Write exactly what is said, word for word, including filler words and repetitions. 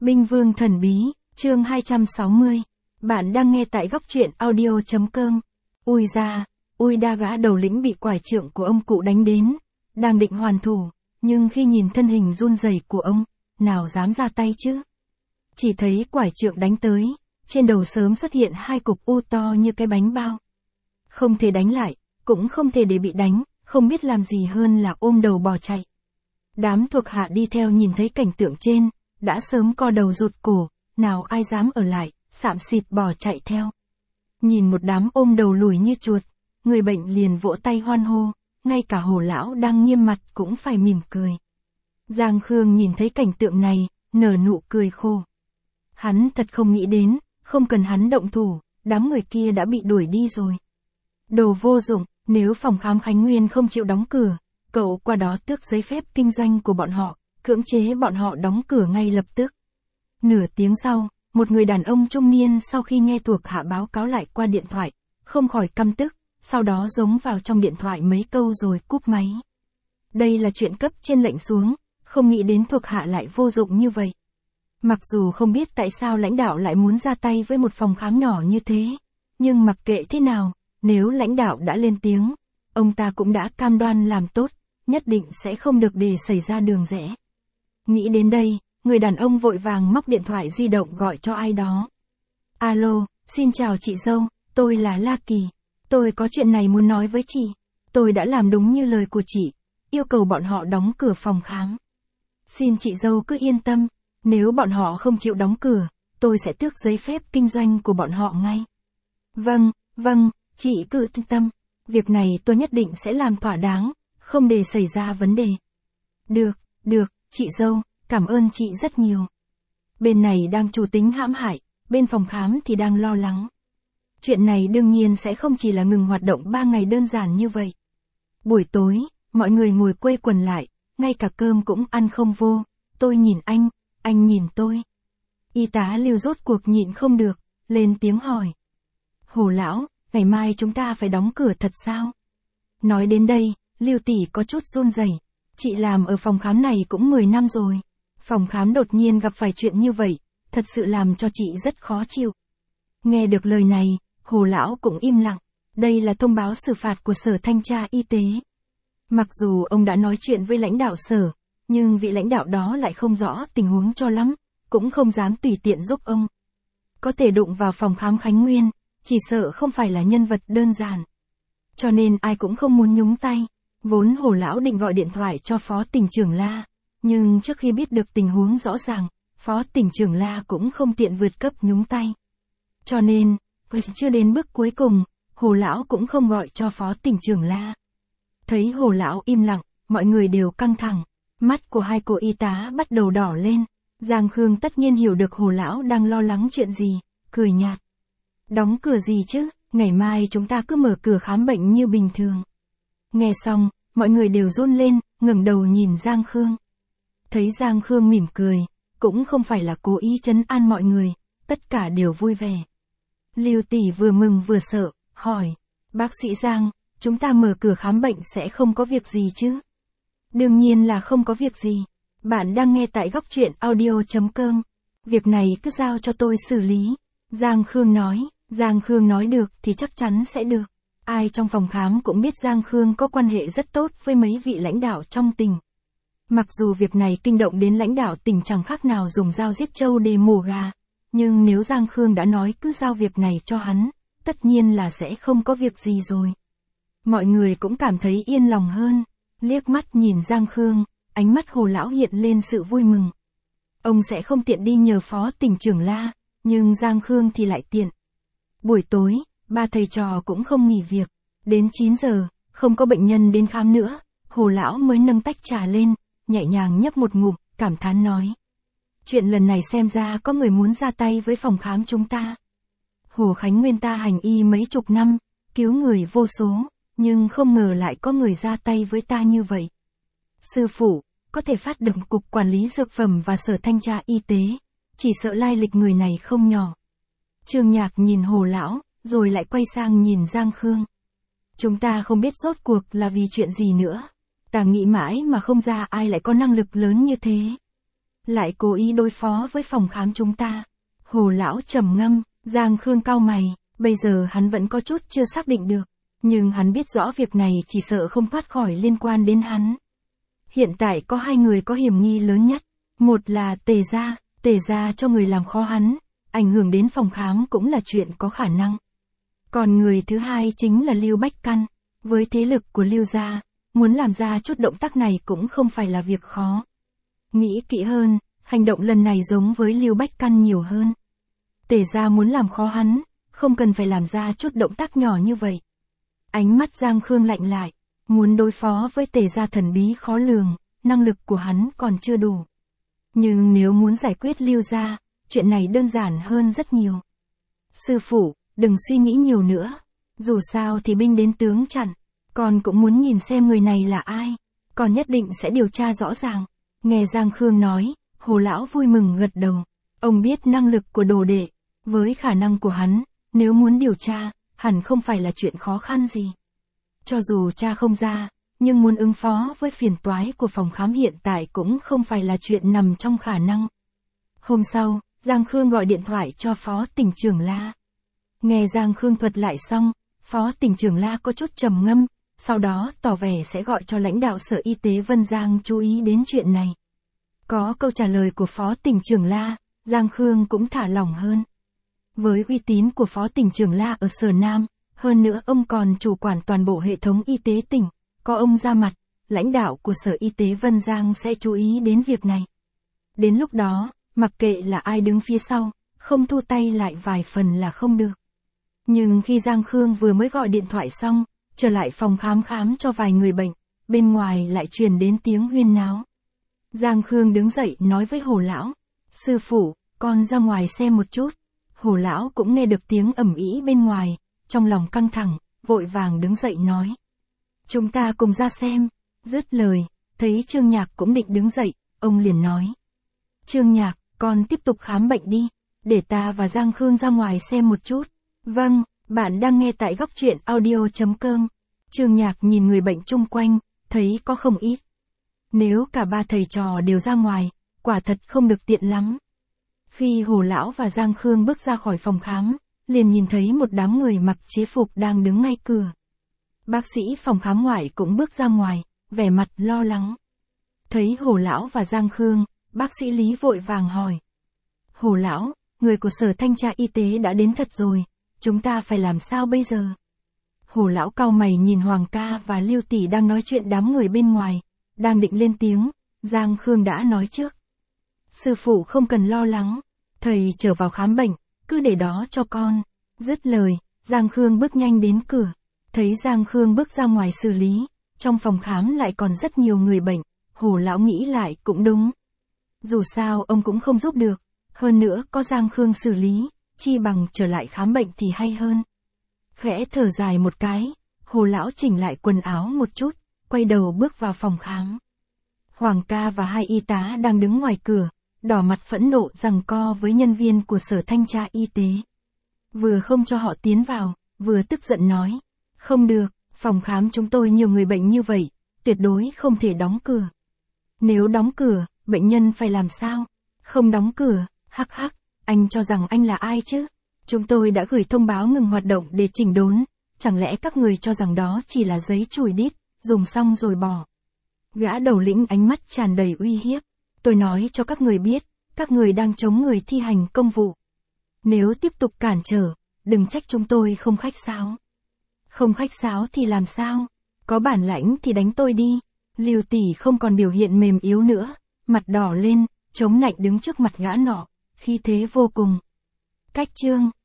Binh Vương Thần Bí, chương hai trăm sáu mươi. Bạn đang nghe tại góc truyện audio.com. Ui ra, ui đa gã đầu lĩnh bị quải trượng của ông cụ đánh đến, đang định hoàn thủ, nhưng khi nhìn thân hình run rẩy của ông, nào dám ra tay chứ? Chỉ thấy quải trượng đánh tới, trên đầu sớm xuất hiện hai cục u to như cái bánh bao. Không thể đánh lại, cũng không thể để bị đánh, không biết làm gì hơn là ôm đầu bỏ chạy. Đám thuộc hạ đi theo nhìn thấy cảnh tượng trên, đã sớm co đầu rụt cổ, nào ai dám ở lại, xạm xịt bỏ chạy theo. Nhìn một đám ôm đầu lùi như chuột, người bệnh liền vỗ tay hoan hô, ngay cả Hồ lão đang nghiêm mặt cũng phải mỉm cười. Giang Khương nhìn thấy cảnh tượng này, nở nụ cười khô. Hắn thật không nghĩ đến, không cần hắn động thủ, đám người kia đã bị đuổi đi rồi. Đồ vô dụng, nếu phòng khám Khánh Nguyên không chịu đóng cửa, cậu qua đó tước giấy phép kinh doanh của bọn họ, cưỡng chế bọn họ đóng cửa ngay lập tức. Nửa tiếng sau, một người đàn ông trung niên sau khi nghe thuộc hạ báo cáo lại qua điện thoại, không khỏi căm tức, sau đó giống vào trong điện thoại mấy câu rồi cúp máy. Đây là chuyện cấp trên lệnh xuống, không nghĩ đến thuộc hạ lại vô dụng như vậy. Mặc dù không biết tại sao lãnh đạo lại muốn ra tay với một phòng khám nhỏ như thế, nhưng mặc kệ thế nào, nếu lãnh đạo đã lên tiếng, ông ta cũng đã cam đoan làm tốt, nhất định sẽ không được để xảy ra đường rẽ. Nghĩ đến đây, người đàn ông vội vàng móc điện thoại di động gọi cho ai đó. Alo, xin chào chị dâu, tôi là La Kỳ. Tôi có chuyện này muốn nói với chị. Tôi đã làm đúng như lời của chị, yêu cầu bọn họ đóng cửa phòng khám. Xin chị dâu cứ yên tâm, nếu bọn họ không chịu đóng cửa, tôi sẽ tước giấy phép kinh doanh của bọn họ ngay. Vâng, vâng, chị cứ yên tâm, việc này tôi nhất định sẽ làm thỏa đáng, không để xảy ra vấn đề. Được, được, chị dâu, cảm ơn chị rất nhiều. Bên này đang chủ tính hãm hại, bên phòng khám thì đang lo lắng. Chuyện này đương nhiên sẽ không chỉ là ngừng hoạt động ba ngày đơn giản như vậy. Buổi tối, mọi người ngồi quây quần lại, ngay cả cơm cũng ăn không vô, tôi nhìn anh, anh nhìn tôi. Y tá Lưu rốt cuộc nhịn không được, lên tiếng hỏi. Hồ lão, ngày mai chúng ta phải đóng cửa thật sao? Nói đến đây, Lưu tỷ có chút run rẩy. Chị làm ở phòng khám này cũng mười năm rồi. Phòng khám đột nhiên gặp phải chuyện như vậy, thật sự làm cho chị rất khó chịu. Nghe được lời này, Hồ lão cũng im lặng. Đây là thông báo xử phạt của Sở Thanh tra Y tế. Mặc dù ông đã nói chuyện với lãnh đạo sở, nhưng vị lãnh đạo đó lại không rõ tình huống cho lắm, cũng không dám tùy tiện giúp ông. Có thể đụng vào phòng khám Khánh Nguyên, chỉ sợ không phải là nhân vật đơn giản. Cho nên ai cũng không muốn nhúng tay. Vốn Hồ lão định gọi điện thoại cho Phó Tỉnh trưởng La, nhưng trước khi biết được tình huống rõ ràng, Phó Tỉnh trưởng La cũng không tiện vượt cấp nhúng tay. Cho nên, chưa đến bước cuối cùng, Hồ lão cũng không gọi cho Phó Tỉnh trưởng La. Thấy Hồ lão im lặng, mọi người đều căng thẳng, mắt của hai cô y tá bắt đầu đỏ lên. Giang Khương tất nhiên hiểu được Hồ lão đang lo lắng chuyện gì, cười nhạt. Đóng cửa gì chứ, ngày mai chúng ta cứ mở cửa khám bệnh như bình thường. Nghe xong, mọi người đều run lên, ngẩng đầu nhìn Giang Khương. Thấy Giang Khương mỉm cười, cũng không phải là cố ý trấn an mọi người, tất cả đều vui vẻ. Lưu tỷ vừa mừng vừa sợ, hỏi, bác sĩ Giang, chúng ta mở cửa khám bệnh sẽ không có việc gì chứ? Đương nhiên là không có việc gì. Bạn đang nghe tại góc truyện audio.com. Việc này cứ giao cho tôi xử lý. Giang Khương nói, Giang Khương nói được thì chắc chắn sẽ được. Ai trong phòng khám cũng biết Giang Khương có quan hệ rất tốt với mấy vị lãnh đạo trong tỉnh. Mặc dù việc này kinh động đến lãnh đạo tỉnh chẳng khác nào dùng dao giết trâu để mổ gà, nhưng nếu Giang Khương đã nói cứ giao việc này cho hắn, tất nhiên là sẽ không có việc gì rồi. Mọi người cũng cảm thấy yên lòng hơn, liếc mắt nhìn Giang Khương, ánh mắt Hồ lão hiện lên sự vui mừng. Ông sẽ không tiện đi nhờ Phó Tỉnh trưởng La, nhưng Giang Khương thì lại tiện. Buổi tối, ba thầy trò cũng không nghỉ việc. Đến chín giờ, không có bệnh nhân đến khám nữa, Hồ lão mới nâng tách trà lên, nhẹ nhàng nhấp một ngụm, cảm thán nói. Chuyện lần này xem ra có người muốn ra tay với phòng khám chúng ta. Hồ Khánh Nguyên ta hành y mấy chục năm, cứu người vô số, nhưng không ngờ lại có người ra tay với ta như vậy. Sư phụ, có thể phát động cục quản lý dược phẩm và Sở Thanh tra Y tế, chỉ sợ lai lịch người này không nhỏ. Trương Nhạc nhìn Hồ lão, rồi lại quay sang nhìn Giang Khương. Chúng ta không biết rốt cuộc là vì chuyện gì nữa. Ta nghĩ mãi mà không ra ai lại có năng lực lớn như thế. lại cố ý đối phó với phòng khám chúng ta. Hồ lão trầm ngâm, Giang Khương cau mày, bây giờ hắn vẫn có chút chưa xác định được. Nhưng hắn biết rõ việc này chỉ sợ không thoát khỏi liên quan đến hắn. Hiện tại có hai người có hiểm nghi lớn nhất. Một là Tề gia, Tề gia cho người làm khó hắn, ảnh hưởng đến phòng khám cũng là chuyện có khả năng. Còn người thứ hai chính là Lưu Bách Căn. Với thế lực của Lưu gia, muốn làm ra chút động tác này cũng không phải là việc khó. Nghĩ kỹ hơn, hành động lần này giống với Lưu Bách Căn nhiều hơn. Tề gia muốn làm khó hắn, không cần phải làm ra chút động tác nhỏ như vậy. Ánh mắt Giang Khương lạnh lại, muốn đối phó với Tề gia thần bí khó lường, năng lực của hắn còn chưa đủ. Nhưng nếu muốn giải quyết Lưu gia, chuyện này đơn giản hơn rất nhiều. Sư phụ, đừng suy nghĩ nhiều nữa. Dù sao thì binh đến tướng chặn, con cũng muốn nhìn xem người này là ai. Con nhất định sẽ điều tra rõ ràng. Nghe Giang Khương nói, Hồ lão vui mừng gật đầu. Ông biết năng lực của đồ đệ, với khả năng của hắn, nếu muốn điều tra, hẳn không phải là chuyện khó khăn gì. Cho dù tra không ra, nhưng muốn ứng phó với phiền toái của phòng khám hiện tại cũng không phải là chuyện nằm trong khả năng. Hôm sau, Giang Khương gọi điện thoại cho Phó Tỉnh trưởng La. Nghe Giang Khương thuật lại xong, Phó Tỉnh trưởng La có chút trầm ngâm, sau đó tỏ vẻ sẽ gọi cho lãnh đạo Sở Y tế Vân Giang chú ý đến chuyện này. Có câu trả lời của Phó Tỉnh trưởng La, Giang Khương cũng thả lỏng hơn. Với uy tín của Phó Tỉnh trưởng La ở Sở Nam, hơn nữa ông còn chủ quản toàn bộ hệ thống y tế tỉnh, có ông ra mặt, lãnh đạo của Sở Y tế Vân Giang sẽ chú ý đến việc này. Đến lúc đó, mặc kệ là ai đứng phía sau, không thu tay lại vài phần là không được. Nhưng khi Giang Khương vừa mới gọi điện thoại xong, trở lại phòng khám khám cho vài người bệnh, bên ngoài lại truyền đến tiếng huyên náo. Giang Khương đứng dậy nói với Hồ lão, sư phụ, con ra ngoài xem một chút. Hồ lão cũng nghe được tiếng ầm ĩ bên ngoài, trong lòng căng thẳng, vội vàng đứng dậy nói. Chúng ta cùng ra xem. Dứt lời, thấy Trương Nhạc cũng định đứng dậy, ông liền nói. Trương Nhạc, con tiếp tục khám bệnh đi, để ta và Giang Khương ra ngoài xem một chút. Vâng, bạn đang nghe tại góc truyện audio chấm com. Trương Nhạc nhìn người bệnh chung quanh, thấy có không ít. Nếu cả ba thầy trò đều ra ngoài, quả thật không được tiện lắm. Khi Hồ lão và Giang Khương bước ra khỏi phòng khám, liền nhìn thấy một đám người mặc chế phục đang đứng ngay cửa. Bác sĩ phòng khám ngoại cũng bước ra ngoài, vẻ mặt lo lắng. Thấy Hồ lão và Giang Khương, bác sĩ Lý vội vàng hỏi. Hồ lão, người của Sở Thanh tra Y tế đã đến thật rồi, chúng ta phải làm sao bây giờ? Hồ lão cau mày nhìn Hoàng ca và Lưu tỷ đang nói chuyện đám người bên ngoài, đang định lên tiếng, Giang Khương đã nói trước. Sư phụ không cần lo lắng, thầy trở vào khám bệnh, cứ để đó cho con. Dứt lời, Giang Khương bước nhanh đến cửa, thấy Giang Khương bước ra ngoài xử lý, trong phòng khám lại còn rất nhiều người bệnh, Hồ lão nghĩ lại cũng đúng. Dù sao ông cũng không giúp được, hơn nữa có Giang Khương xử lý, chi bằng trở lại khám bệnh thì hay hơn. Khẽ thở dài một cái, Hồ lão chỉnh lại quần áo một chút, quay đầu bước vào phòng khám. Hoàng ca và hai y tá đang đứng ngoài cửa, đỏ mặt phẫn nộ giằng co với nhân viên của Sở Thanh tra Y tế. Vừa không cho họ tiến vào, vừa tức giận nói. Không được, phòng khám chúng tôi nhiều người bệnh như vậy, tuyệt đối không thể đóng cửa. Nếu đóng cửa, bệnh nhân phải làm sao? Không đóng cửa, hắc hắc, anh cho rằng anh là ai chứ? Chúng tôi đã gửi thông báo ngừng hoạt động để chỉnh đốn, chẳng lẽ các người cho rằng đó chỉ là giấy chùi đít, dùng xong rồi bỏ. Gã đầu lĩnh ánh mắt tràn đầy uy hiếp. Tôi nói cho các người biết, các người đang chống người thi hành công vụ. Nếu tiếp tục cản trở, đừng trách chúng tôi không khách sáo. Không khách sáo thì làm sao? Có bản lãnh thì đánh tôi đi. Lưu tỷ không còn biểu hiện mềm yếu nữa, mặt đỏ lên, chống nạnh đứng trước mặt gã nọ, khí thế vô cùng. Cách chương